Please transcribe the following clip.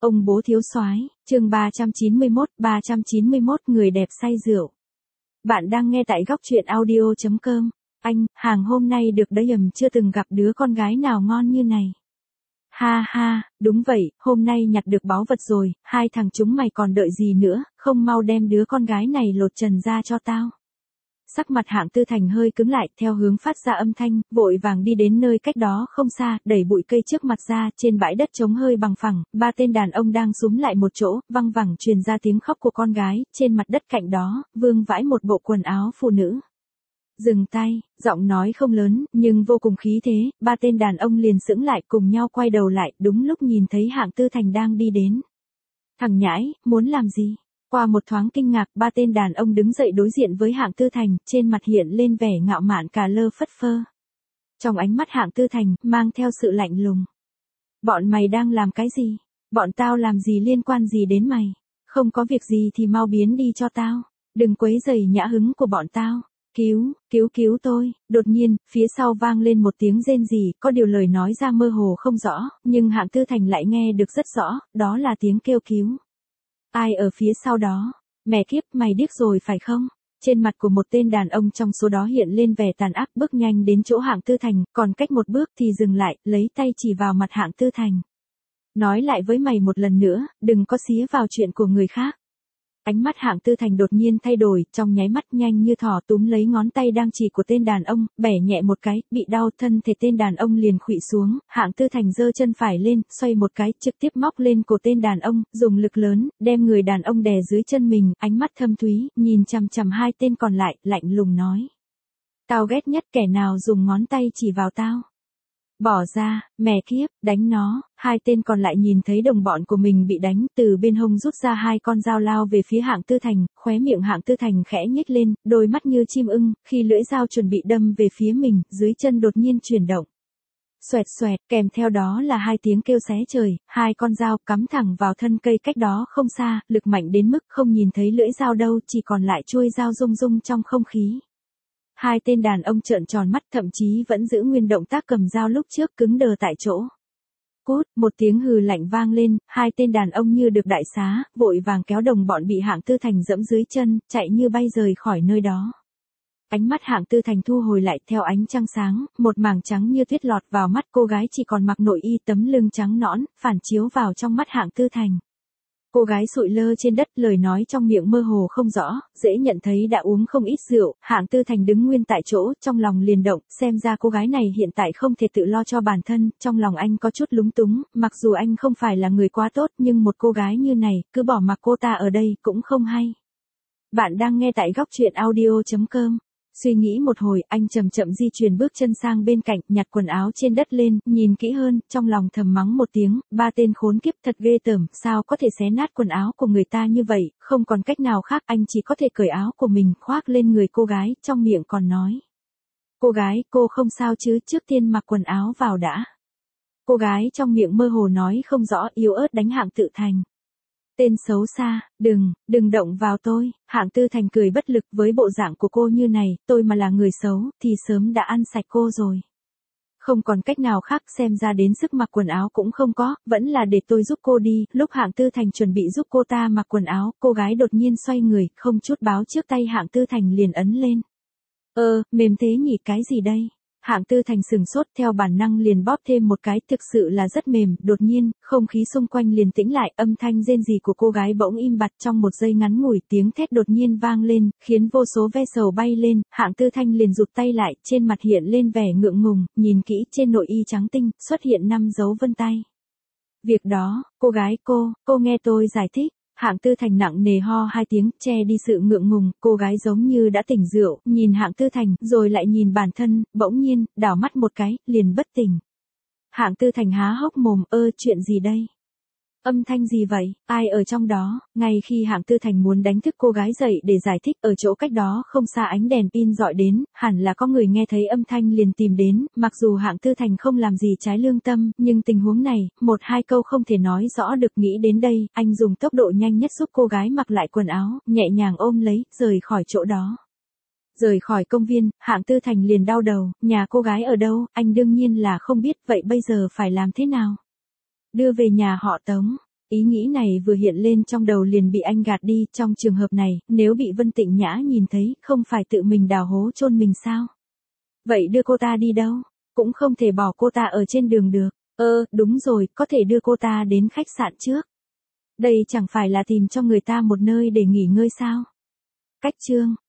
Ông bố thiếu soái, chương 391 người đẹp say rượu. Bạn đang nghe tại góc truyện audio.com. Anh, hàng hôm nay được đấy chưa từng gặp đứa con gái nào ngon như này. Ha ha, đúng vậy, hôm nay nhặt được báu vật rồi, hai thằng chúng mày còn đợi gì nữa, không mau đem đứa con gái này lột trần ra cho tao. Sắc mặt Hạng Tư Thành hơi cứng lại, theo hướng phát ra âm thanh, vội vàng đi đến nơi cách đó không xa, đẩy bụi cây trước mặt ra, trên bãi đất trống hơi bằng phẳng, ba tên đàn ông đang xúm lại một chỗ, văng vẳng truyền ra tiếng khóc của con gái, trên mặt đất cạnh đó, vương vãi một bộ quần áo phụ nữ. Dừng tay, giọng nói không lớn, nhưng vô cùng khí thế, ba tên đàn ông liền sững lại cùng nhau quay đầu lại, đúng lúc nhìn thấy Hạng Tư Thành đang đi đến. Thằng nhãi, muốn làm gì? Qua một thoáng kinh ngạc, ba tên đàn ông đứng dậy đối diện với Hạng Tư Thành, trên mặt hiện lên vẻ ngạo mạn cả lơ phất phơ. Trong ánh mắt Hạng Tư Thành, mang theo sự lạnh lùng. Bọn mày đang làm cái gì? Bọn tao làm gì liên quan gì đến mày? Không có việc gì thì mau biến đi cho tao. Đừng quấy rầy nhã hứng của bọn tao. Cứu tôi. Đột nhiên, phía sau vang lên một tiếng rên rỉ, có điều lời nói ra mơ hồ không rõ, nhưng Hạng Tư Thành lại nghe được rất rõ, đó là tiếng kêu cứu. Ai ở phía sau đó? Mẹ kiếp, mày điếc rồi phải không? Trên mặt của một tên đàn ông trong số đó hiện lên vẻ tàn ác, bước nhanh đến chỗ Hạng Tư Thành, còn cách một bước thì dừng lại, lấy tay chỉ vào mặt Hạng Tư Thành. Nói lại với mày một lần nữa, đừng có xía vào chuyện của người khác. Ánh mắt Hạng Tư Thành đột nhiên thay đổi, trong nháy mắt nhanh như thỏ túm lấy ngón tay đang chỉ của tên đàn ông, bẻ nhẹ một cái, bị đau thân thể tên đàn ông liền khuỵu xuống, Hạng Tư Thành giơ chân phải lên, xoay một cái, trực tiếp móc lên cổ tên đàn ông, dùng lực lớn, đem người đàn ông đè dưới chân mình, ánh mắt thâm thúy, nhìn chằm chằm hai tên còn lại, lạnh lùng nói. Tao ghét nhất kẻ nào dùng ngón tay chỉ vào tao. Bỏ ra, mẹ kiếp, đánh nó. Hai tên còn lại nhìn thấy đồng bọn của mình bị đánh, từ bên hông rút ra hai con dao lao về phía Hạng Tư Thành, khóe miệng Hạng Tư Thành khẽ nhếch lên, đôi mắt như chim ưng, khi lưỡi dao chuẩn bị đâm về phía mình, dưới chân đột nhiên chuyển động. Xoẹt xoẹt, kèm theo đó là hai tiếng kêu xé trời, hai con dao cắm thẳng vào thân cây cách đó không xa, lực mạnh đến mức không nhìn thấy lưỡi dao đâu, chỉ còn lại chuôi dao rung rung trong không khí. Hai tên đàn ông trợn tròn mắt, thậm chí vẫn giữ nguyên động tác cầm dao lúc trước, cứng đờ tại chỗ. Cút, một tiếng hừ lạnh vang lên, hai tên đàn ông như được đại xá, vội vàng kéo đồng bọn bị Hạng Tư Thành giẫm dưới chân, chạy như bay rời khỏi nơi đó. Ánh mắt Hạng Tư Thành thu hồi lại, theo ánh trăng sáng, một mảng trắng như tuyết lọt vào mắt cô gái chỉ còn mặc nội y, tấm lưng trắng nõn, phản chiếu vào trong mắt Hạng Tư Thành. Cô gái sụi lơ trên đất, lời nói trong miệng mơ hồ không rõ, dễ nhận thấy đã uống không ít rượu. Hạng Tư Thành đứng nguyên tại chỗ, trong lòng liền động, xem ra cô gái này hiện tại không thể tự lo cho bản thân, trong lòng anh có chút lúng túng, mặc dù anh không phải là người quá tốt, nhưng một cô gái như này, cứ bỏ mặc cô ta ở đây cũng không hay. Bạn đang nghe tại góc truyện audio.com. Suy nghĩ một hồi, anh chậm chậm di chuyển bước chân sang bên cạnh, nhặt quần áo trên đất lên, nhìn kỹ hơn, trong lòng thầm mắng một tiếng, ba tên khốn kiếp thật ghê tởm, sao có thể xé nát quần áo của người ta như vậy, không còn cách nào khác, anh chỉ có thể cởi áo của mình, khoác lên người cô gái, trong miệng còn nói. Cô gái, cô không sao chứ, trước tiên mặc quần áo vào đã. Cô gái trong miệng mơ hồ nói không rõ, yếu ớt đánh Hạng Tư Thành. Tên xấu xa, đừng động vào tôi. Hạng Tư Thành cười bất lực, với bộ dạng của cô như này, tôi mà là người xấu, thì sớm đã ăn sạch cô rồi. Không còn cách nào khác, xem ra đến sức mặc quần áo cũng không có, vẫn là để tôi giúp cô đi. Lúc Hạng Tư Thành chuẩn bị giúp cô ta mặc quần áo, cô gái đột nhiên xoay người, không chút báo trước tay Hạng Tư Thành liền ấn lên. Mềm thế nhỉ, cái gì đây? Hạng Tư Thành sừng sốt, theo bản năng liền bóp thêm một cái, thực sự là rất mềm. Đột nhiên, không khí xung quanh liền tĩnh lại, âm thanh rên rỉ của cô gái bỗng im bặt, trong một giây ngắn ngủi, tiếng thét đột nhiên vang lên, khiến vô số ve sầu bay lên. Hạng Tư Thành liền rụt tay lại, trên mặt hiện lên vẻ ngượng ngùng, nhìn kỹ trên nội y trắng tinh, xuất hiện 5 dấu vân tay. Việc đó, cô gái, cô nghe tôi giải thích. Hạng Tư Thành nặng nề ho hai tiếng, che đi sự ngượng ngùng, cô gái giống như đã tỉnh rượu, nhìn Hạng Tư Thành, rồi lại nhìn bản thân, bỗng nhiên, đảo mắt một cái, liền bất tỉnh. Hạng Tư Thành há hốc mồm, chuyện gì đây? Âm thanh gì vậy? Ai ở trong đó? Ngay khi Hạng Tư Thành muốn đánh thức cô gái dậy để giải thích, ở chỗ cách đó không xa ánh đèn pin dọi đến, hẳn là có người nghe thấy âm thanh liền tìm đến, mặc dù Hạng Tư Thành không làm gì trái lương tâm, nhưng tình huống này, một hai câu không thể nói rõ được. Nghĩ đến đây, anh dùng tốc độ nhanh nhất giúp cô gái mặc lại quần áo, nhẹ nhàng ôm lấy, rời khỏi chỗ đó. Rời khỏi công viên, Hạng Tư Thành liền đau đầu, nhà cô gái ở đâu, anh đương nhiên là không biết, vậy bây giờ phải làm thế nào? Đưa về nhà họ Tống. Ý nghĩ này vừa hiện lên trong đầu liền bị anh gạt đi, trong trường hợp này, nếu bị Vân Tịnh Nhã nhìn thấy, không phải tự mình đào hố chôn mình sao? Vậy đưa cô ta đi đâu? Cũng không thể bỏ cô ta ở trên đường được. Đúng rồi, có thể đưa cô ta đến khách sạn trước. Đây chẳng phải là tìm cho người ta một nơi để nghỉ ngơi sao? Cách chương